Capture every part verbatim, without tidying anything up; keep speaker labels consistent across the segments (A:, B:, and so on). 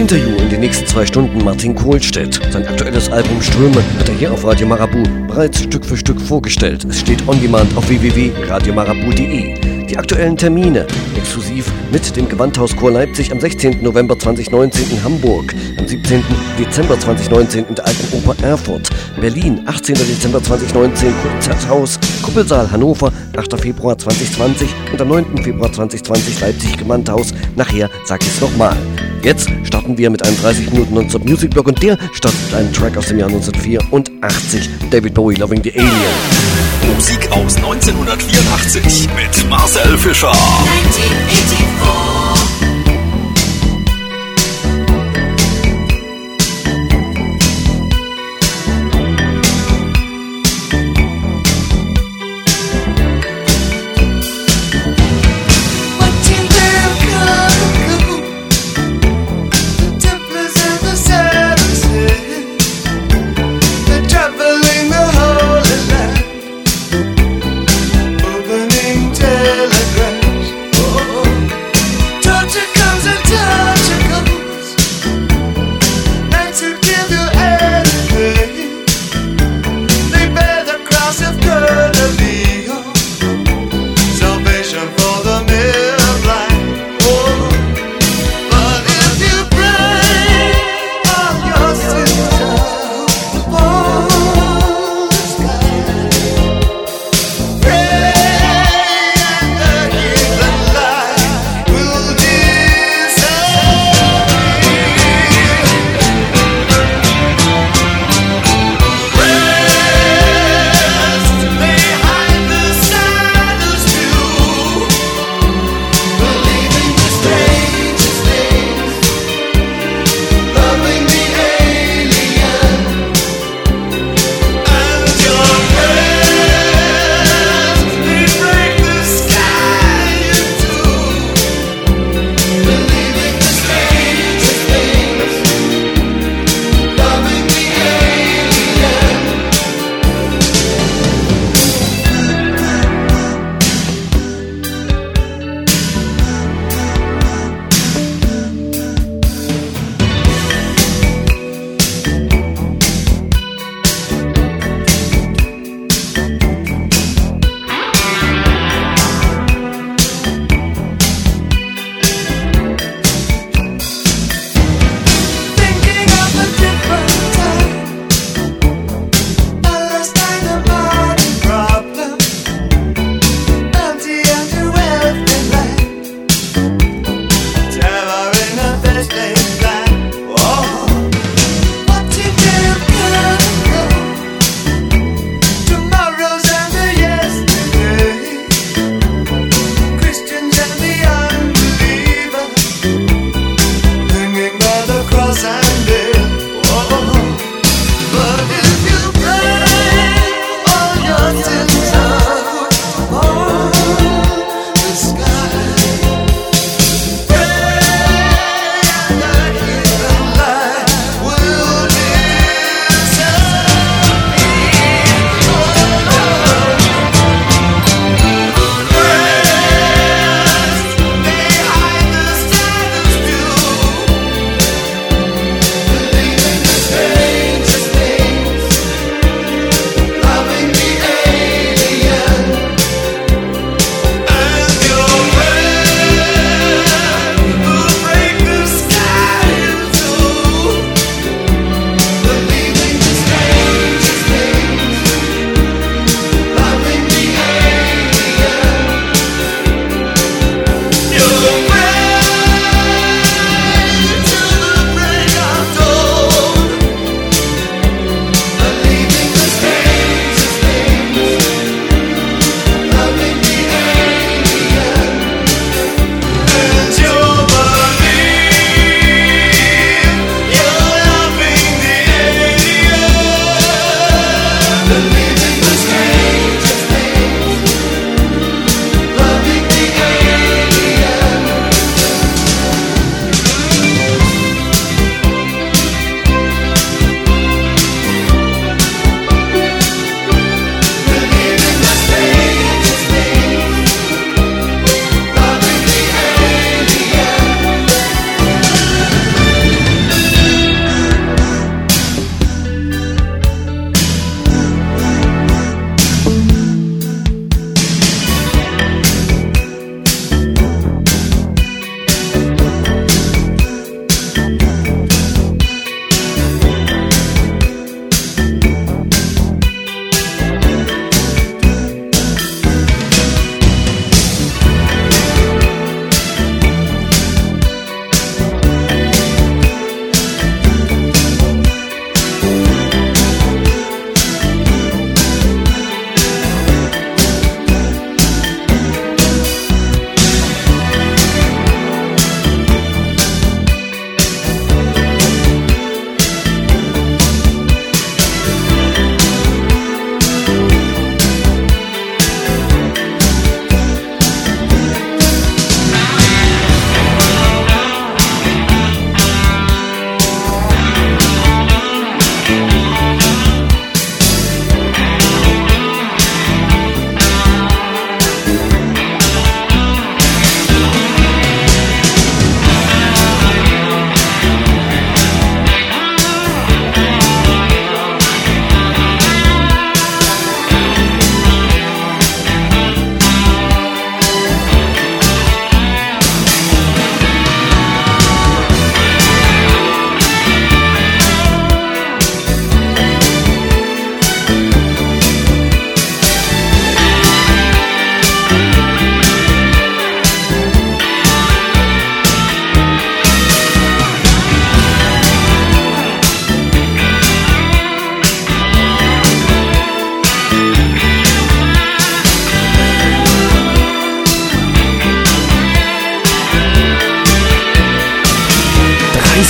A: Interview in den nächsten zwei Stunden Martin Kohlstedt. Sein aktuelles Album Ströme hat er hier auf Radio Marabout bereits Stück für Stück vorgestellt. Es steht on demand auf w w w punkt radio marabout punkt d e. Die aktuellen Termine exklusiv mit dem Gewandhauschor Leipzig am sechzehnten November zweitausendneunzehn in Hamburg, am siebzehnten Dezember zweitausendneunzehn in der Alten Oper Erfurt, Berlin, achtzehnten Dezember zweitausendneunzehn Konzerthaus, Kuppelsaal Hannover, achter Februar zweitausendzwanzig und am neunten Februar zweitausendzwanzig Leipzig Gewandhaus. Nachher sag ich es nochmal. Jetzt starten wir mit einem dreißig Minuten Non-Stop Music Block und der startet mit einem Track aus dem Jahr neunzehnhundertvierundachtzig, David Bowie, Loving the Alien.
B: Musik aus neunzehnhundertvierundachtzig mit Marcel Fischer.
C: neunzehnhundertvierundachtzig
D: telegrams, oh,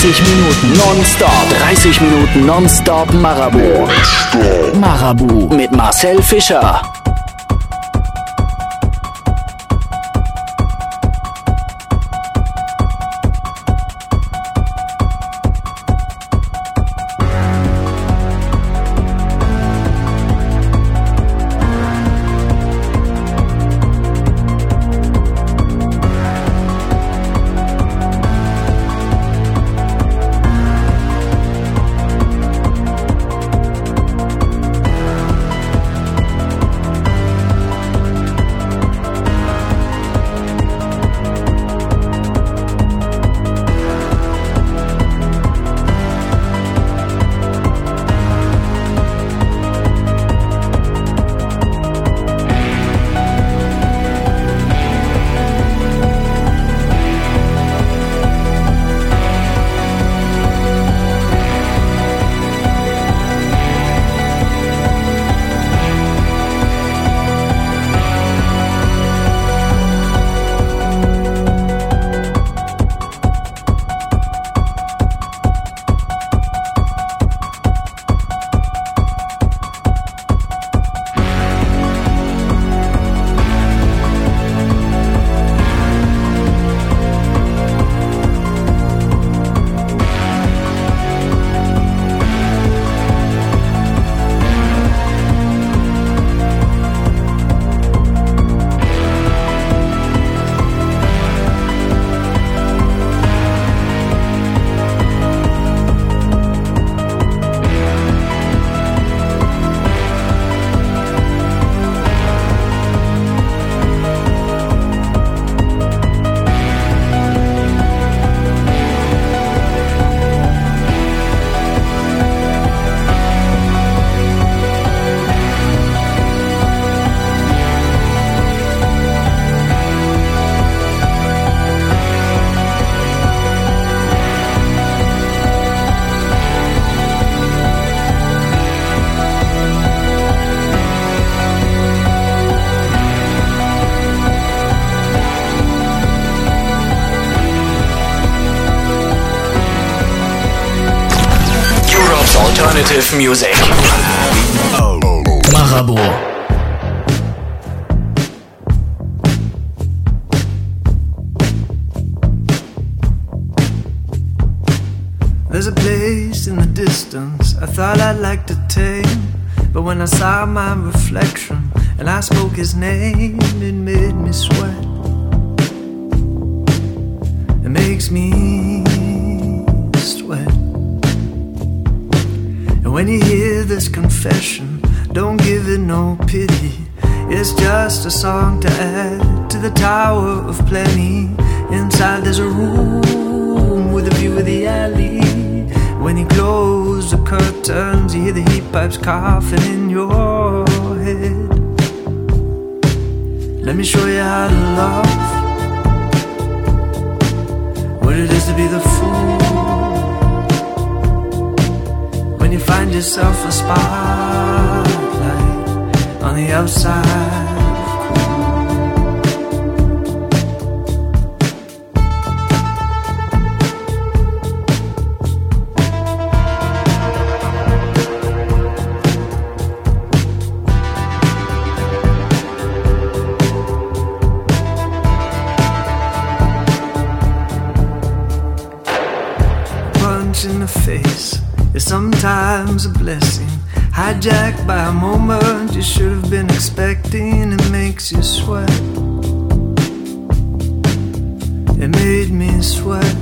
C: dreißig Minuten nonstop. dreißig Minuten nonstop Marabout. Marabout mit Marcel Fischer. Alternative Music. Marabout.
D: There's a place in the distance I thought I'd like to take, but when I saw my reflection and I spoke his name, it made me sweat. It makes me sweat. And when you hear this confession, don't give it no pity. It's just a song to add to the tower of plenty. Inside there's a room with a view of the alley. When you close the curtains, you hear the heat pipes coughing in your head. Let me show you how to love, what it is to be the fool. When you find yourself a spotlight on the outside. In the face is sometimes a blessing, hijacked by a moment you should have been expecting. It makes you sweat. It made me sweat.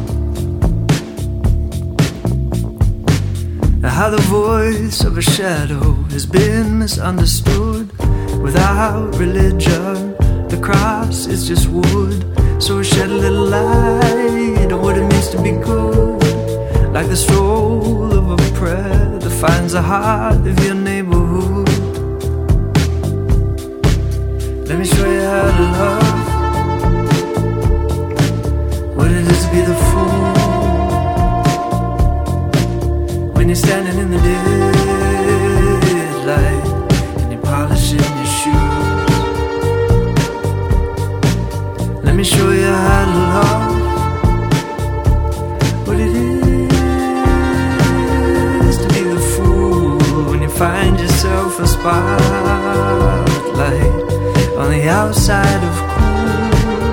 D: How the voice of a shadow has been misunderstood. Without religion, the cross is just wood. So shed a little light on what it means to be good. Like the stroll of a prayer that finds the heart of your neighborhood. Let me show you how to love, what it is to be the fool. When you're standing in the daylight and you're polishing your shoes. Let me show you how to love, what it is find yourself a spotlight on the outside of cool.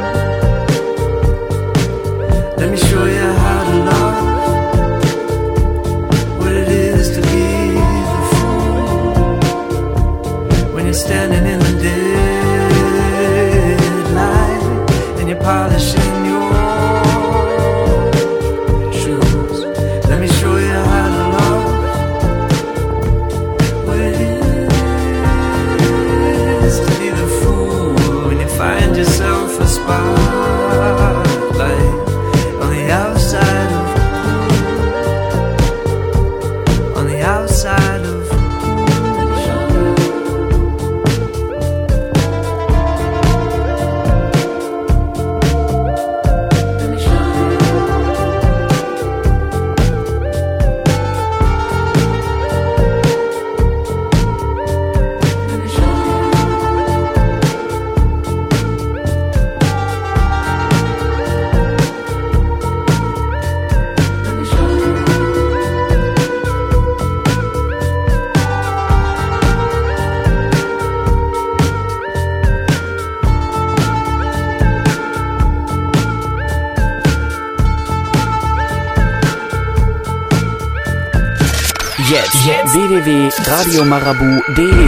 D: Let me show you how to love, what it is to be the fool. When you're standing in the dead light and you're polishing your shoes. Let me show you how to love, what it is to be the fool. When you find yourself a spotlight on the outside of cool, on the outside of
C: Jetzt, jetzt w w w punkt radio marabu punkt de.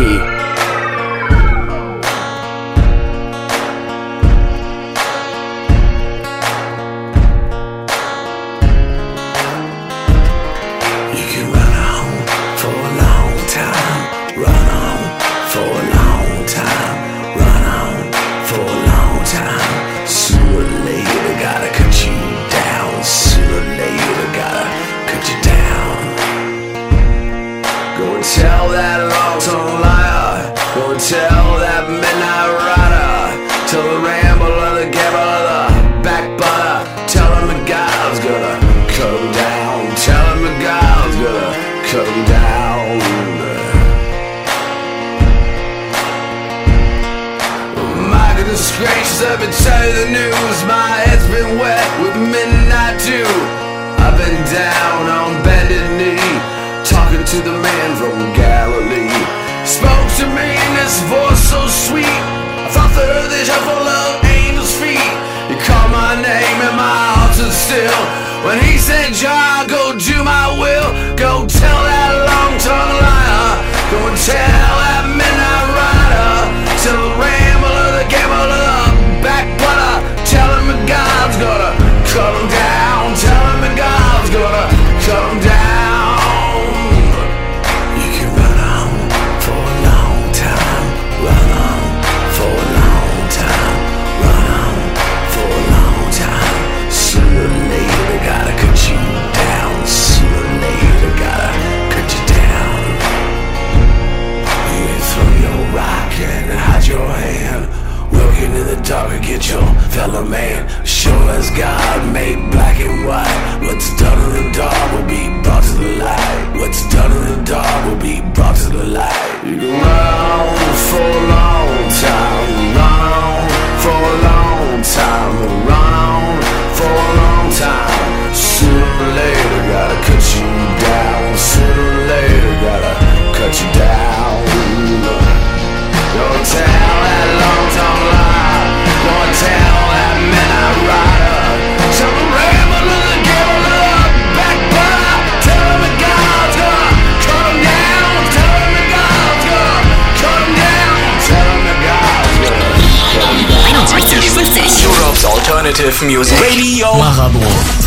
B: Alternative Music Radio
C: Marabu.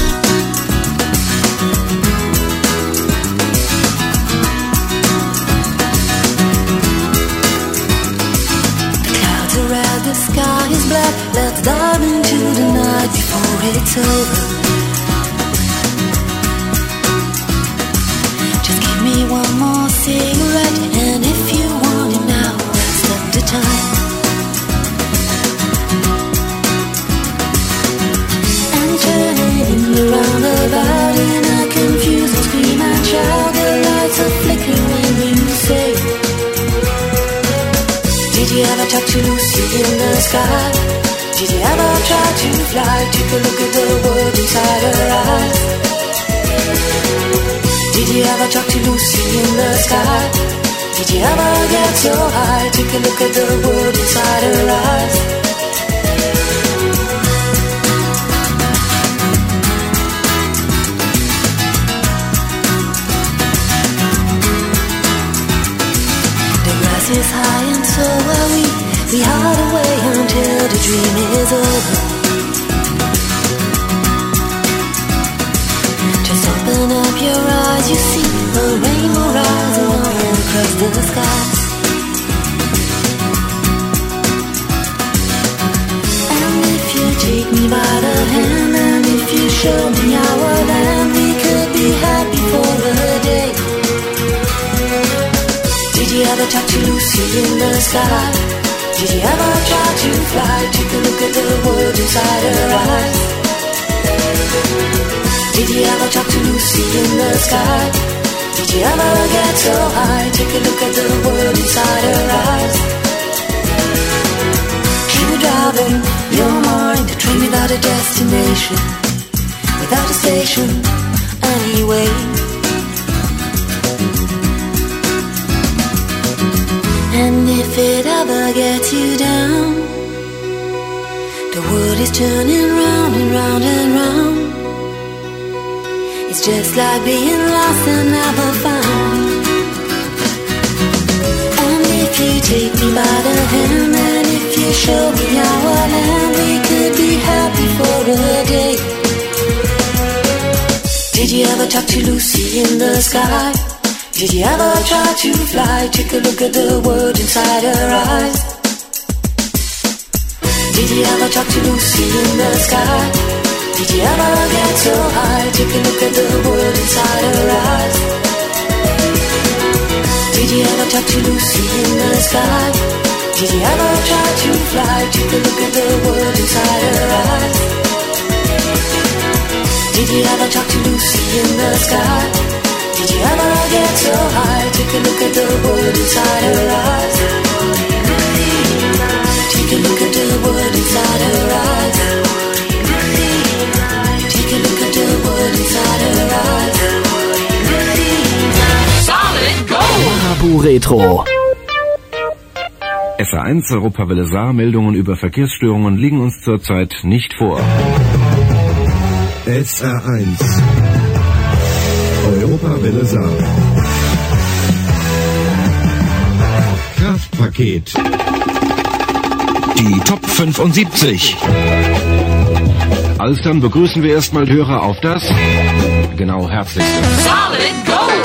E: Clouds around the sky is black. Let's dive into the night before it's over. Just give me one more cigarette, and if you want it now, let's stop the time. Turning around about in a confused scream and shout. The lights are flickering when you say, did you ever talk to Lucy in the sky? Did you ever try to fly? Take a look at the world inside her eyes. Did you ever talk to Lucy in the sky? Did you ever get so high? Take a look at the world inside her eyes. The grass is high and so are we. We hide away until the dream is over. Just open up your eyes, you see a rainbow rising all across the skies. And if you take me by the hand, and if you show me our land, we could be happy for a day. Did you ever talk to Lucy in the sky? Did you ever try to fly? Take a look at the world inside her eyes. Did you ever talk to Lucy in the sky? Did you ever get so high? Take a look at the world inside her eyes. She would drive in your mind, a train without a destination, without a station, anyway. And if it ever gets you down, the world is turning round and round and round. It's just like being lost and never found. And if you take me by the hand, and if you show me our land, we could be happy for a day. Did you ever talk to Lucy in the sky? Did you ever try to fly? Take a look at the world inside her eyes. Did you ever talk to Lucy in the sky? Did you ever get so high? Take a look at the world inside her eyes. Did you ever talk to Lucy in the sky? Did you ever try to fly? Take a look at the world inside her eyes. Did you ever talk to Lucy in the sky? Did you ever get so high? Take a look at the world inside her eyes. Take a look at the world inside her eyes. Take a look at the world inside her eyes.
C: Solid Gold! Marabu Retro.
F: S A eins Europawelle Saar Meldungen über Verkehrsstörungen liegen uns zurzeit nicht vor.
G: S A eins Europawelle Saar. Kraftpaket.
F: Die Top fünfundsiebzig. Alsdann begrüßen wir erstmal Hörer auf das genau herzlichste.
C: Solid Gold!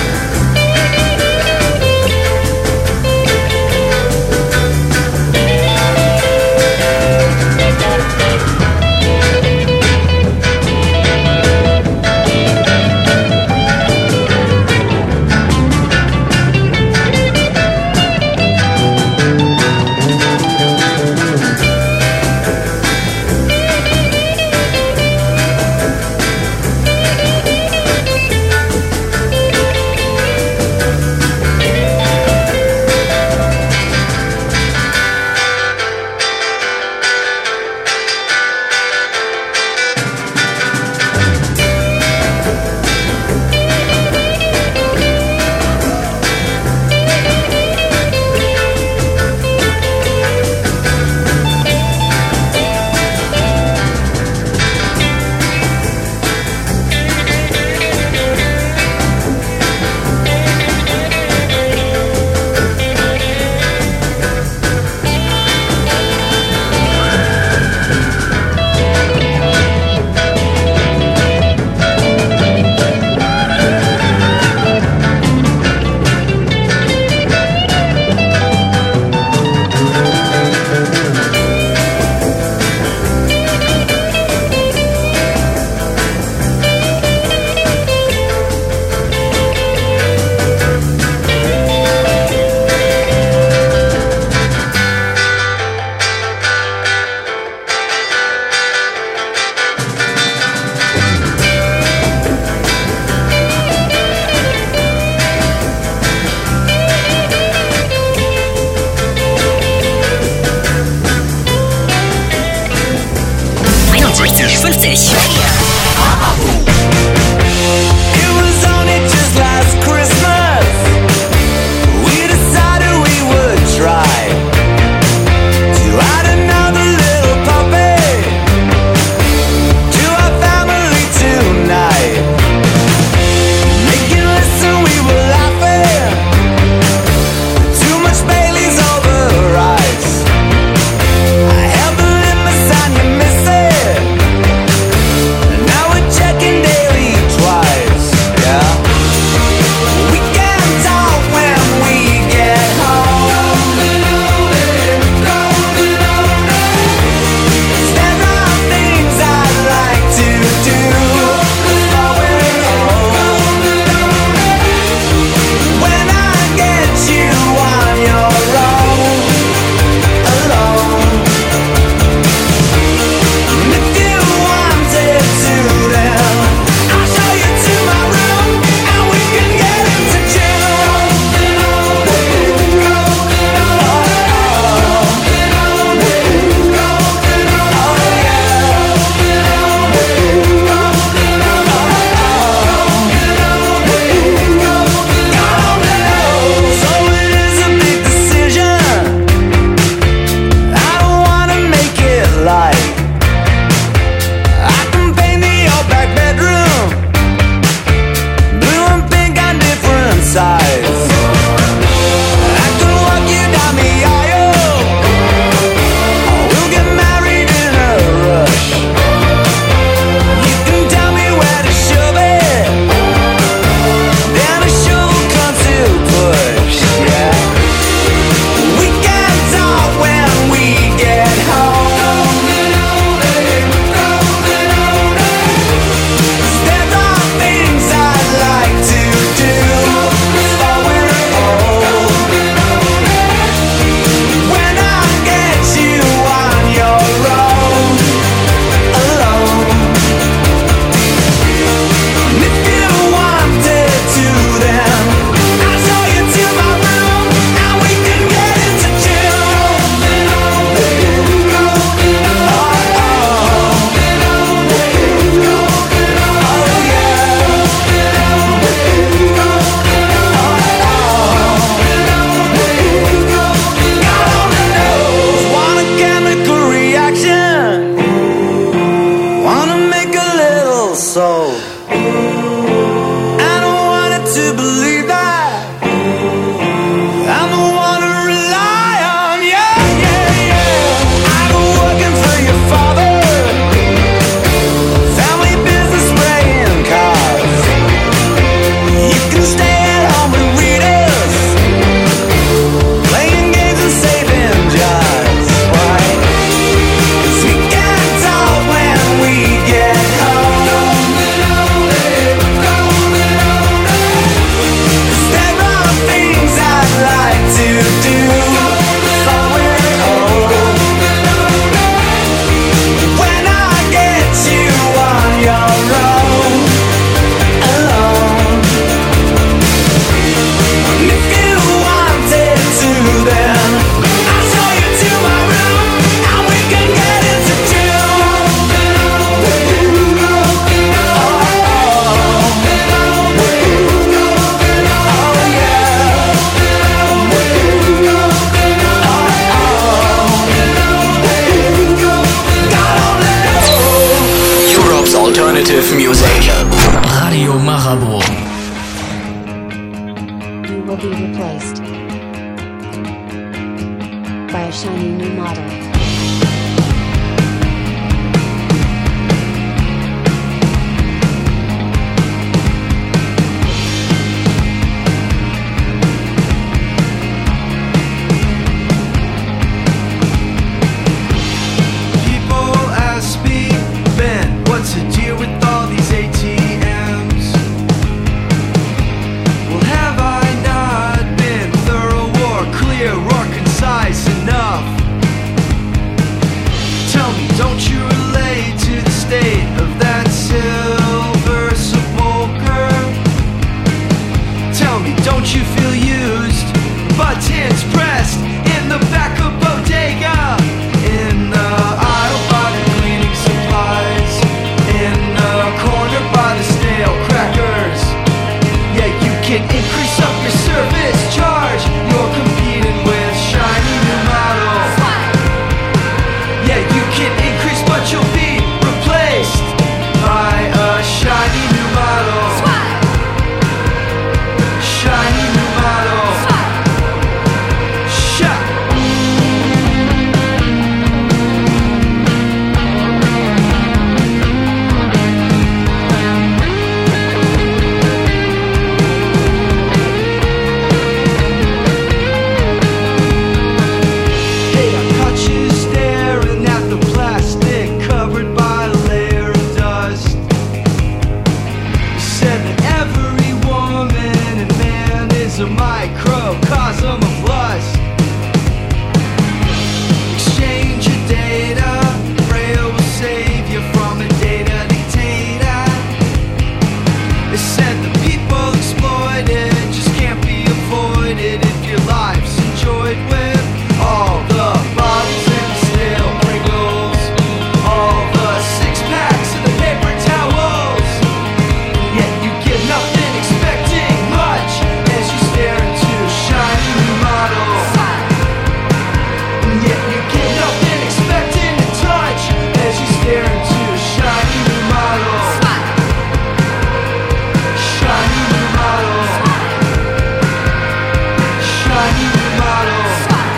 E: Did
G: by a shiny new model.
D: What's the deal with all these A T Ms? Well, have I not been thorough or clear or concise enough? Tell me, don't you relate to the state of that silver sepulcher? Tell me, don't you feel used? Buttons pressed in the back of bodega, in the aisle by the cleaning supplies, in the corner by the stale crackers. Yeah, you can increase up your service charge. You're competing with shiny new models. Yeah, you can increase, but you'll be replaced by a shiny new model. Shiny new model. Shut. A microcosm of lust. Exchange your data, Braille will save you from a data dictator. They said the people exploited just can't be avoided if your life's enjoyed with all the bottles and the stale Pringles, all the six packs and the paper towels. Yet you get nothing expecting much as you stare into shiny new models. And yet you get nothing expecting to touch as you stare into shiny new models. Shiny new models. Shiny new models.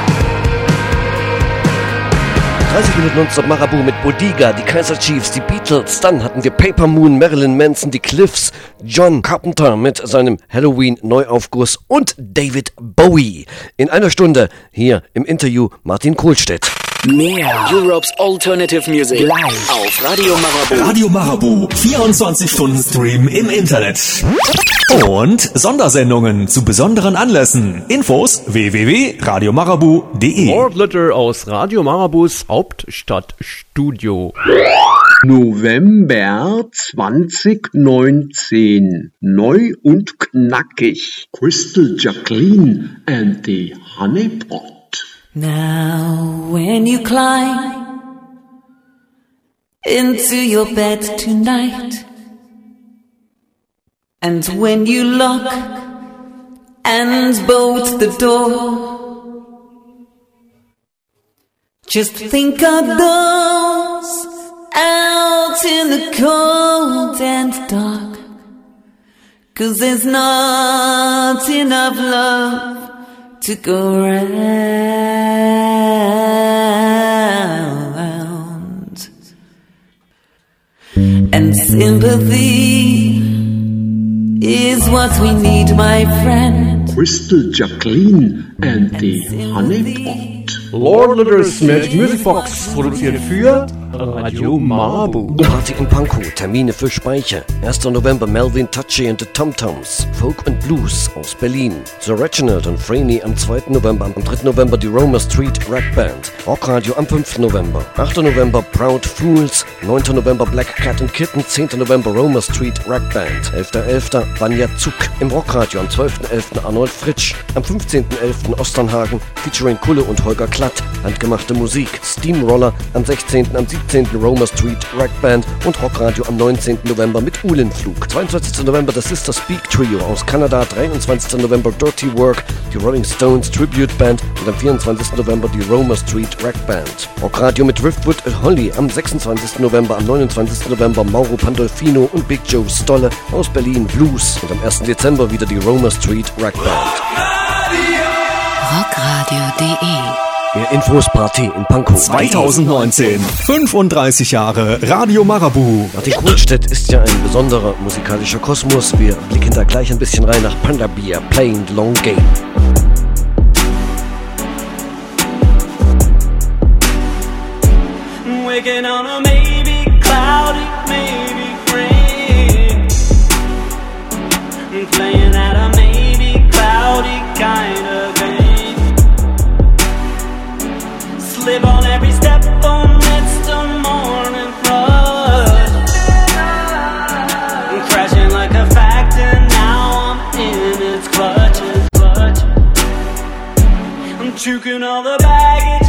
A: dreißig Minuten Nonstop Marabu mit Bodega, die Kaiser Chiefs, die Beatles. Dann hatten wir Paper Moon, Marilyn Manson, die Cliffs, John Carpenter mit seinem Halloween-Neuaufguss und David Bowie. In einer Stunde hier im Interview Martin Kohlstedt.
C: Mehr Europe's Alternative Music live auf Radio Marabu.
B: Radio Marabu, vierundzwanzig Stunden Stream im Internet. Und Sondersendungen zu besonderen Anlässen. Infos w w w punkt radio marabu punkt de.
H: Nordletter aus Radio Marabus Hauptstadtstudio.
I: November zwanzig neunzehn. Neu und knackig. Crystal Jacqueline and the Honeypot.
E: Now when you climb into your bed tonight, and when you lock and bolt the door, just think of those out in the cold and dark, 'cause there's not enough love to go round, and sympathy is what we need, my friend.
I: Crystal Jacqueline and the Honeypot.
H: Lord Litters Magic Music Box produziert für Radio Marabu.
A: Party in Pankow, Termine für Speicher. erster November Melvin Touchy and the Tom Toms, Folk and Blues aus Berlin. The Reginald und Franey am zweiten November. Am dritten November die Roma Street Rock Band. Rockradio am fünften November. achter November Proud Fools. neunter November Black Cat and Kitten. zehnter November Roma Street Rock Band. elfter elfter Vanja Zug. Im Rockradio am zwölften elften Arnold Fritsch. Am fünfzehnten elften Osternhagen featuring Kulle und Holger Klatt. Handgemachte Musik. Steamroller am sechzehnten am siebzehnten Roma Street Rock Band und Rockradio am neunzehnten November mit Uhlenflug. zweiundzwanzigsten November das Sister Speak Trio aus Kanada. dreiundzwanzigsten November Dirty Work, die Rolling Stones Tribute Band und am vierundzwanzigsten November die Roma Street Rock Band. Rockradio mit Driftwood Holly am sechsundzwanzigsten November, am neunundzwanzigsten November Mauro Pandolfino und Big Joe Stolle aus Berlin Blues und am ersten Dezember wieder die Roma Street Rock Band.
E: Rockradio punkt de
A: Mehr Infos Party in Pankow.
B: zwanzig neunzehn. fünfunddreißig Jahre Radio Marabu.
A: Martin Kohlstedt ist ja ein besonderer musikalischer Kosmos. Wir blicken da gleich ein bisschen rein nach Panda Beer, Playing the Long Game.
G: Waking on a maybe cloudy, maybe rain. Playing at a maybe cloudy kind of game. Slip on every step amidst the morning rush. Crashing like a fact and now I'm in its clutches. clutches. I'm juking all the baggage.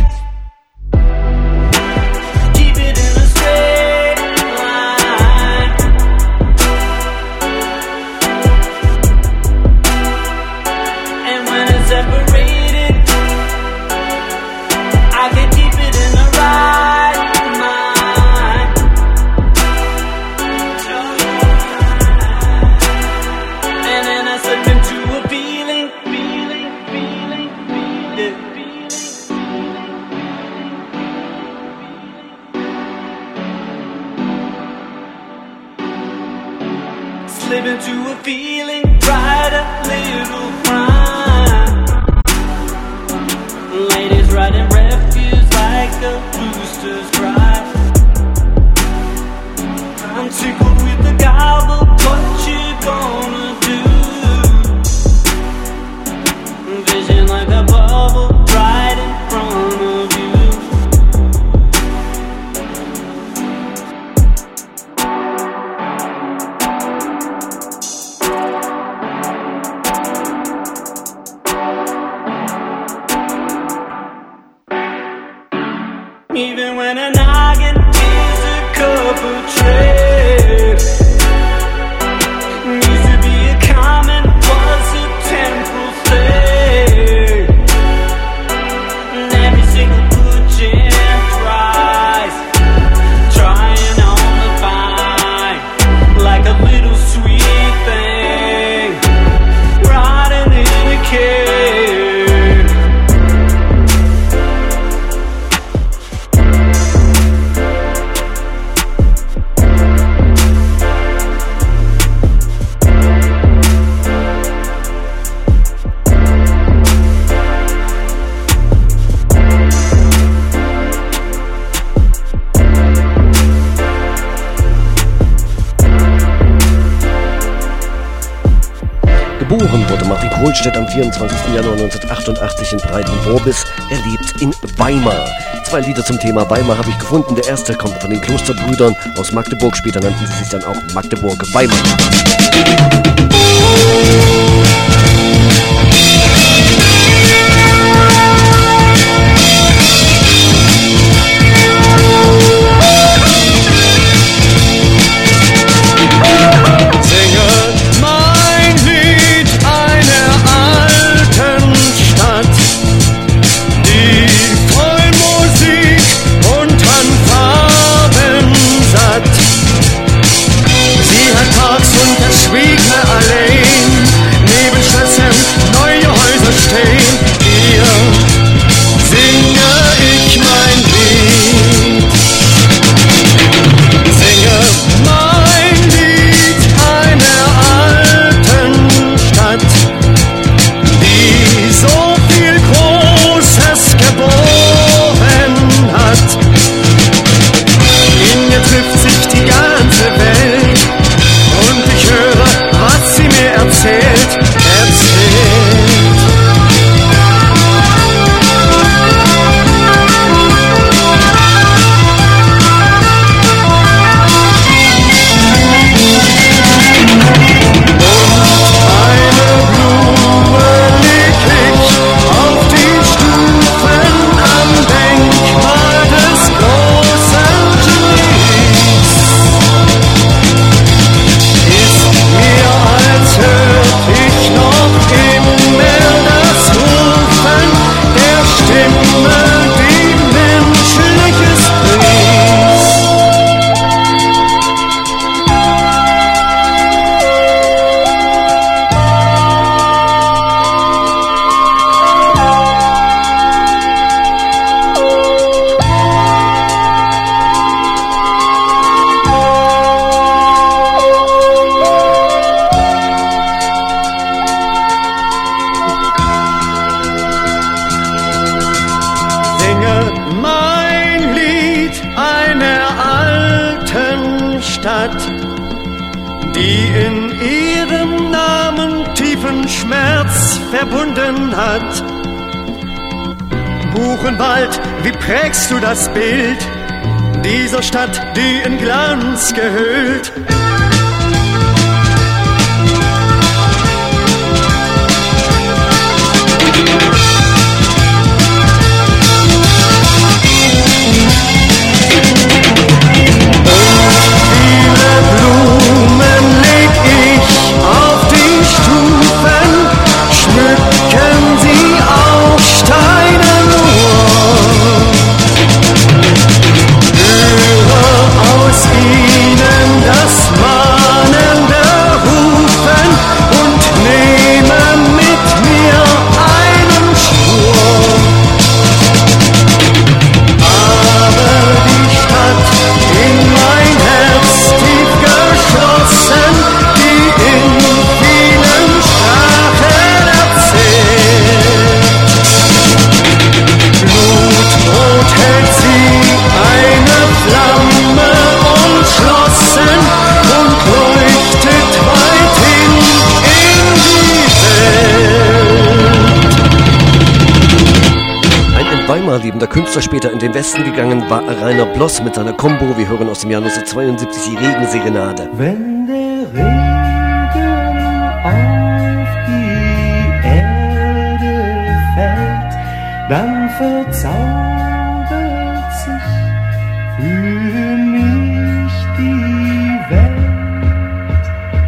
G: Slip into a feeling, right a little crime. Ladies riding refuse like a rooster's cry. I'm tickled with the gobble, what you gonna do? Vision like a bubble right in front of you. Even when a noggin is a cup of trips, used to be a common, was a temporal state. And every single good gem tries, trying on the vine, like a little sweet thing, rotting in a cave.
A: Geboren wurde Martin Kohlstedt am vierundzwanzigsten Januar neunzehnhundertachtundachtzig in Breiten-Worbis. Er lebt in Weimar. Zwei Lieder zum Thema Weimar habe ich gefunden. Der erste kommt von den Klosterbrüdern aus Magdeburg. Später nannten sie sich dann auch Magdeburg-Weimar.
J: Allein, neben Schlössern neue Häuser stehen. Stadt, die in ihrem Namen tiefen Schmerz verbunden hat. Buchenwald, wie prägst du das Bild dieser Stadt, die in Glanz gehüllt?
A: Lebender Künstler, später in den Westen gegangen, war Rainer Bloss mit seiner Combo. Wir hören aus dem Jahr neunzehnhundertzweiundsiebzig die Regenserenade.
K: Wenn der Regen auf die Erde fällt, dann verzaubert sich für mich die Welt.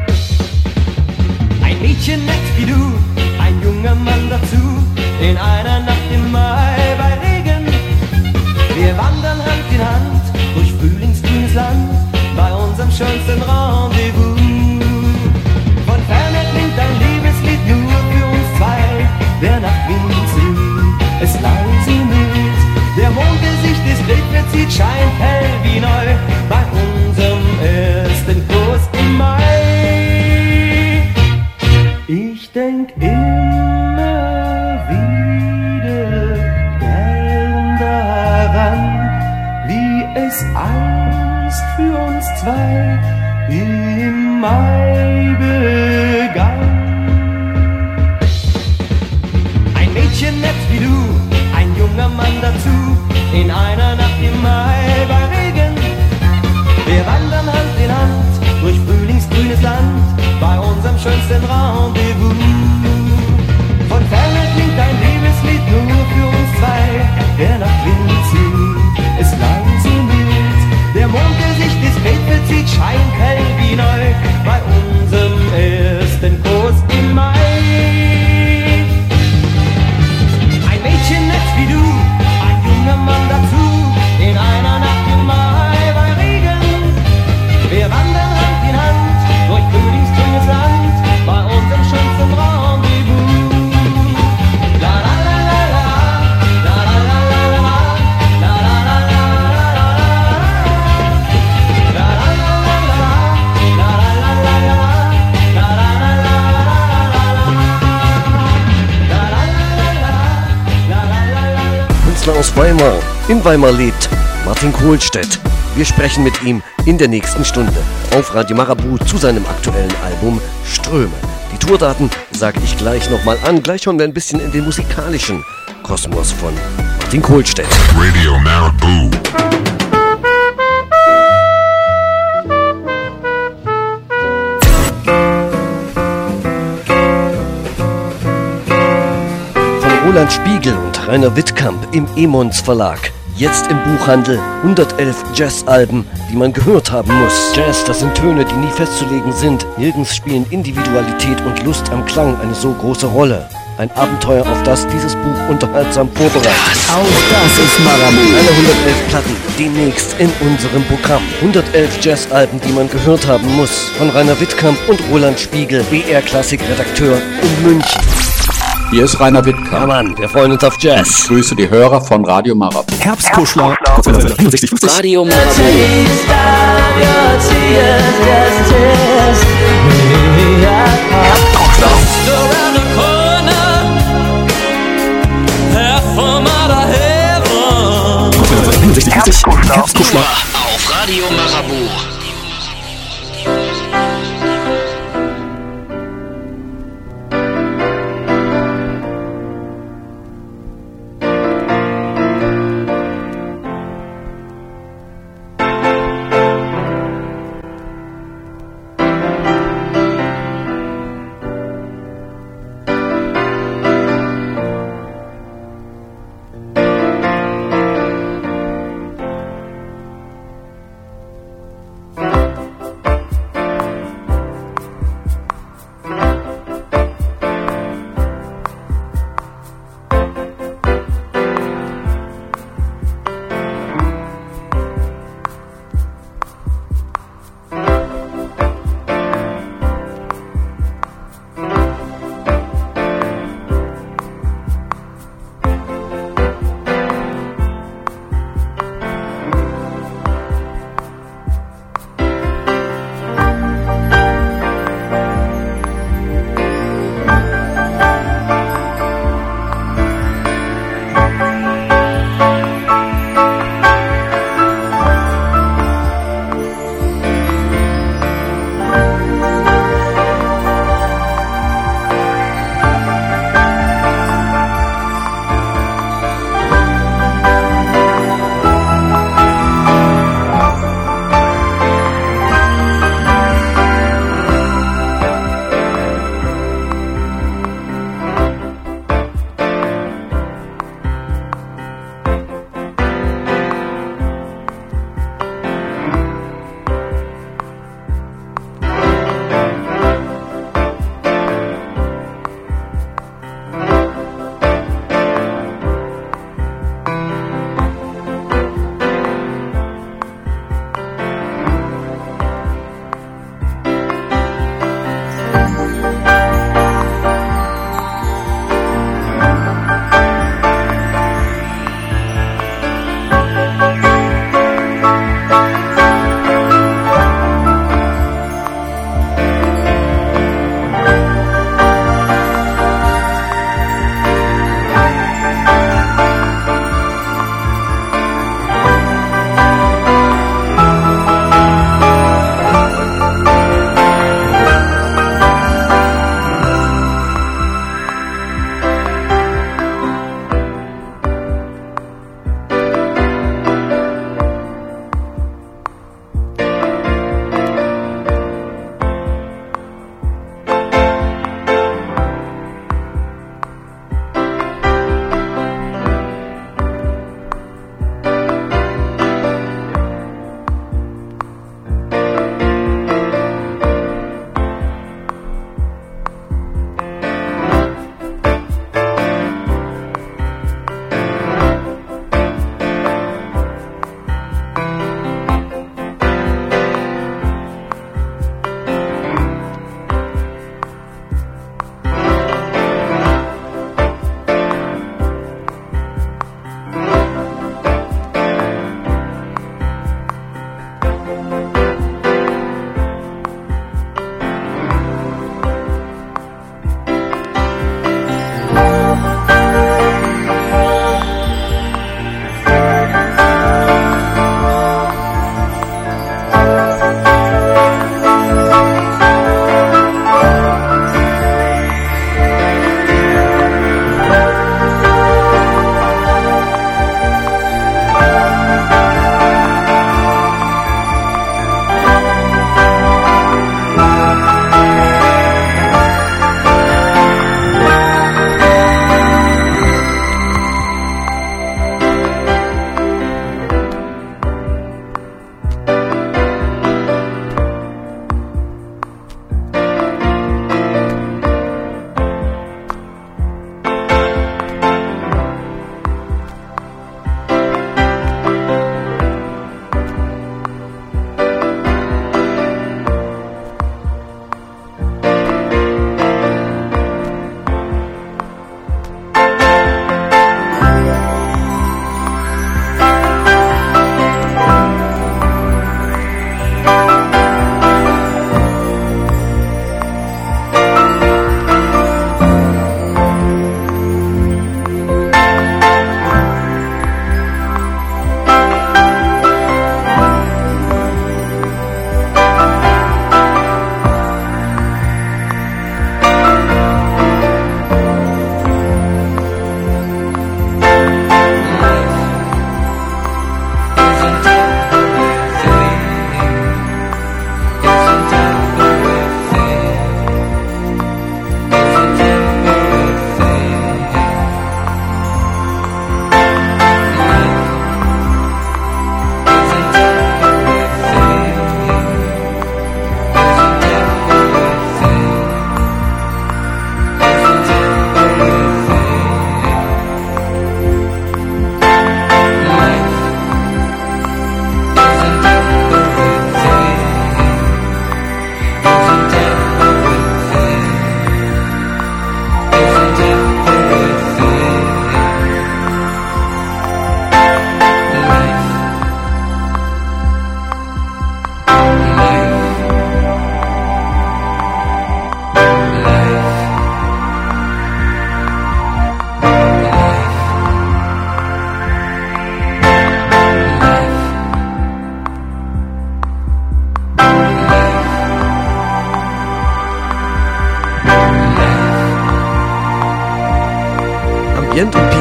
K: Ein Mädchen nett wie du, ein junger Mann dazu, in einer Nacht im Mai bei Regen. Wir wandern Hand in Hand durch frühlingsgrünes Land bei unserem schönsten Rendezvous. Von ferne klingt ein Liebeslied nur für uns zwei. Der Nachtwind singt es leise mit. Der Mondgesicht ist dick verzieht, scheint hell wie neu bei unserem ersten Kuss im Mai. Ich denk immer wieder gern daran, wie es einst für uns zwei im Mai begann. Ein Mädchen nett wie du, ein junger Mann dazu, in einer Nacht im Mai bei Regen. Wir wandern Hand in Hand durch frühlingsgrünes Land bei unserem schönsten Rendezvous. Von ferne klingt ein Liebeslied nur für uns zwei. Der Nachtwind singt es leise mit. Der Mondgesicht ist spät verzieht, scheint hell wie neu bei unserem ersten Kuss im Mai. Ein Mädchen nett wie du, ein junger Mann dazu, in einer Nacht im Mai bei Regen. Wir wandern Hand in Hand durch frühlingsgrünes Land bei unserem schönsten Rendezvous. La la la la la, la la la la la, la la la la la, la la la la la, la la la la la, la la la la la.
A: Künstler aus Weimar, in Weimar lebt Martin Kohlstedt. Wir sprechen mit ihm in der nächsten Stunde auf Radio Marabout zu seinem aktuellen Album Ströme. Die Tourdaten sage ich gleich nochmal an. Gleich schauen wir ein bisschen in den musikalischen Kosmos von Martin Kohlstedt.
L: Radio Marabout.
A: Von Roland Spiegel und Rainer Wittkamp im Emons Verlag. Jetzt im Buchhandel hundertelf Jazzalben, die man gehört haben muss. Jazz, das sind Töne, die nie festzulegen sind. Nirgends spielen Individualität und Lust am Klang eine so große Rolle. Ein Abenteuer, auf das dieses Buch unterhaltsam vorbereitet.
C: Auch das ist Marabout.
A: Alle hundertelf Platten, demnächst in unserem Programm. hundertelf Jazzalben, die man gehört haben muss. Von Rainer Wittkamp und Roland Spiegel, B R-Klassikredakteur in München.
M: Hier ist Rainer Wittkamp.
A: Ja Mann, wir freuen uns auf Jazz.
M: Ich grüße die Hörer von Radio Marabout.
B: Herbstkuschler.
C: Radio Marabout.
B: Herbstkuschler.
C: Auf Radio Marabout.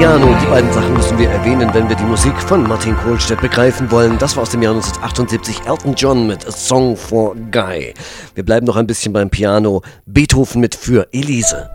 A: Piano. Die beiden Sachen müssen wir erwähnen, wenn wir die Musik von Martin Kohlstedt begreifen wollen. Das war aus dem Jahr neunzehnhundertachtundsiebzig Elton John mit A Song for Guy. Wir bleiben noch ein bisschen beim Piano. Beethoven mit Für Elise.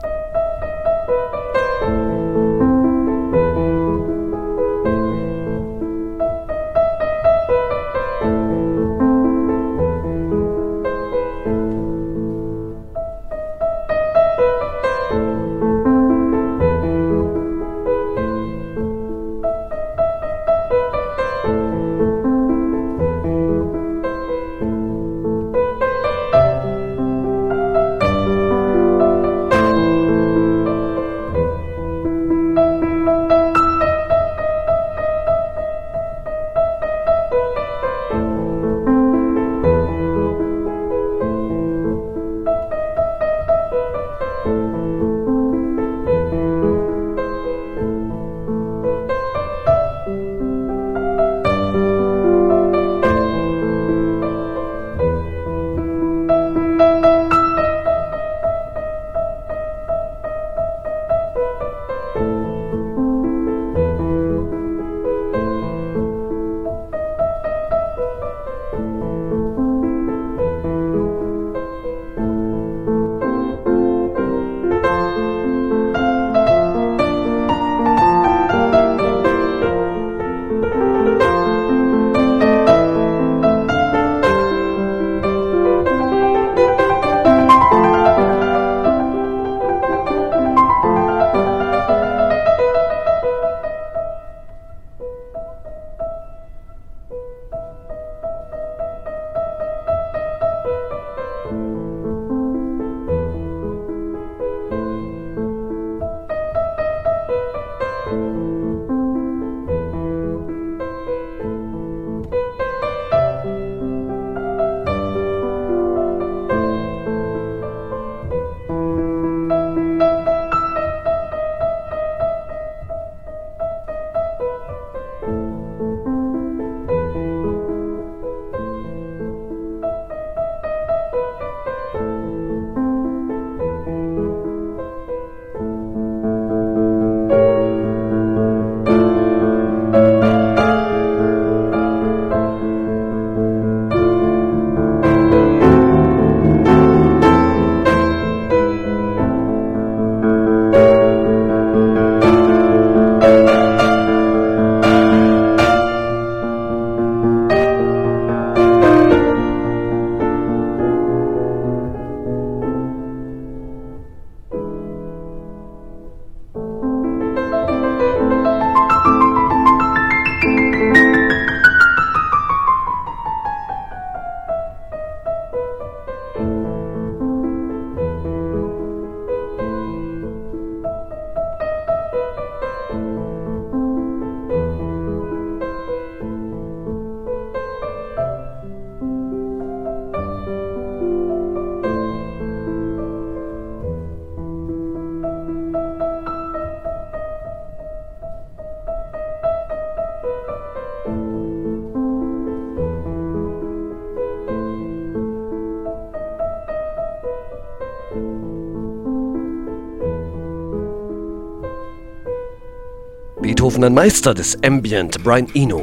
A: Beethoven, ein Meister des Ambient, Brian Eno.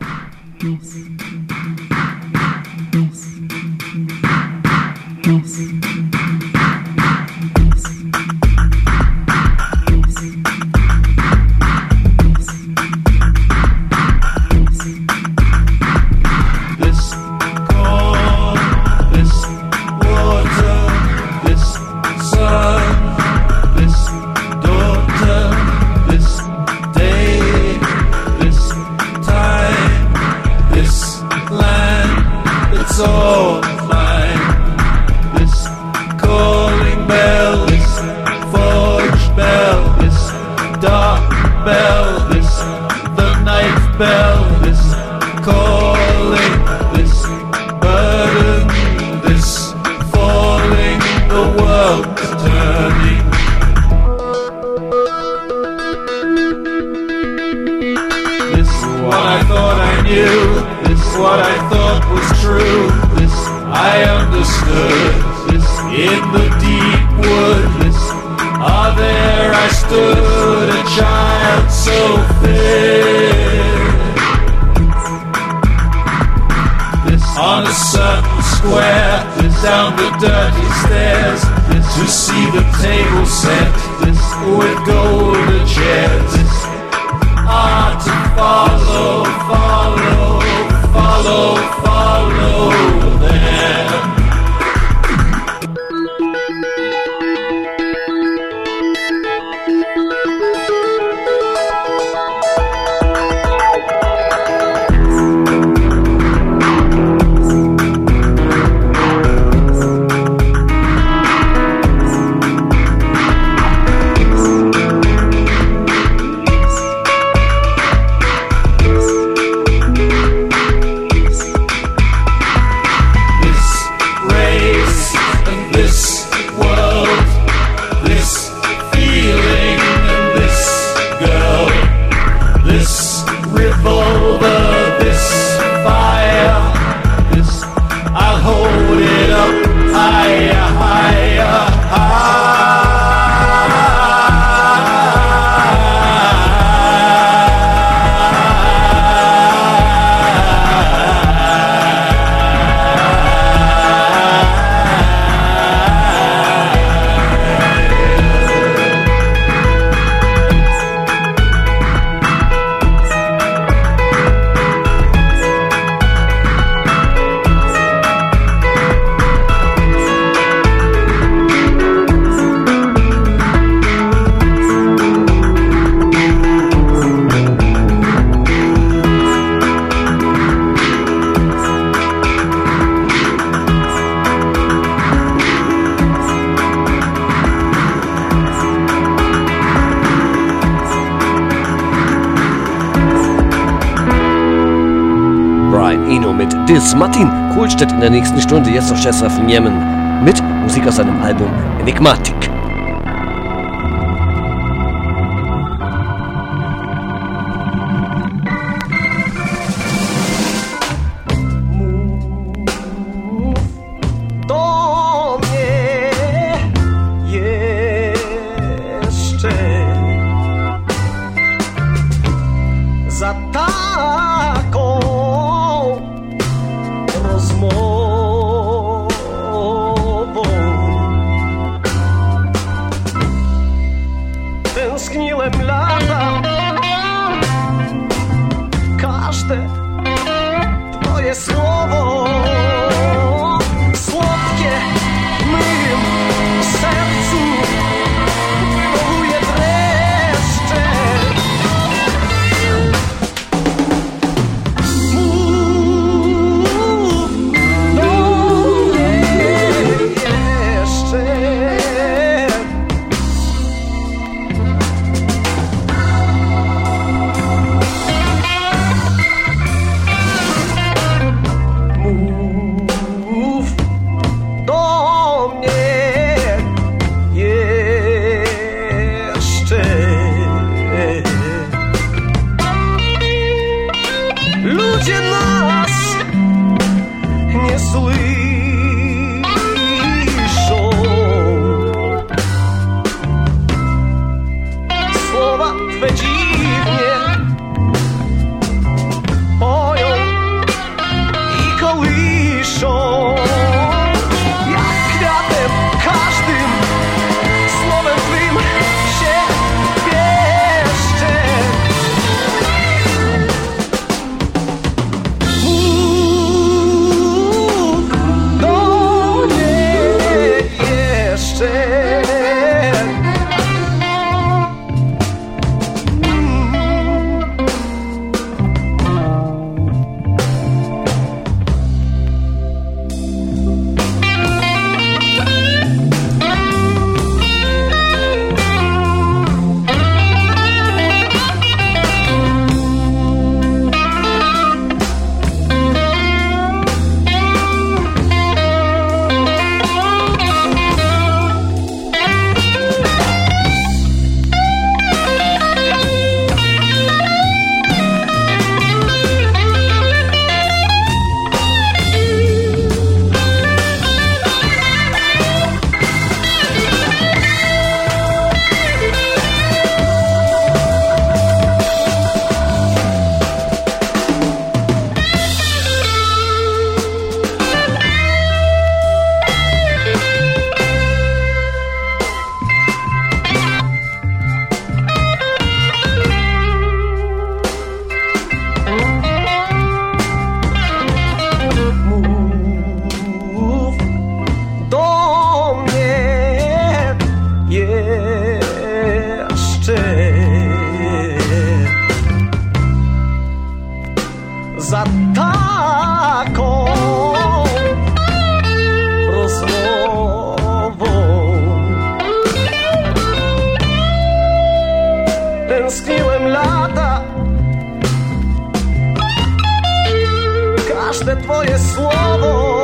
L: Yes. Yes. Yes.
N: So
L: a certain square, down the dirty stairs, to see the table set with golden chairs. Ah, to follow, follow, follow, follow them.
A: Dis Martin Kohlstedt in der nächsten Stunde, jetzt noch Chester von Yemen mit Musik aus seinem Album Enigmatic.
N: Ooh, za taką rozmową. Tęskniłem lata, każde twoje słowo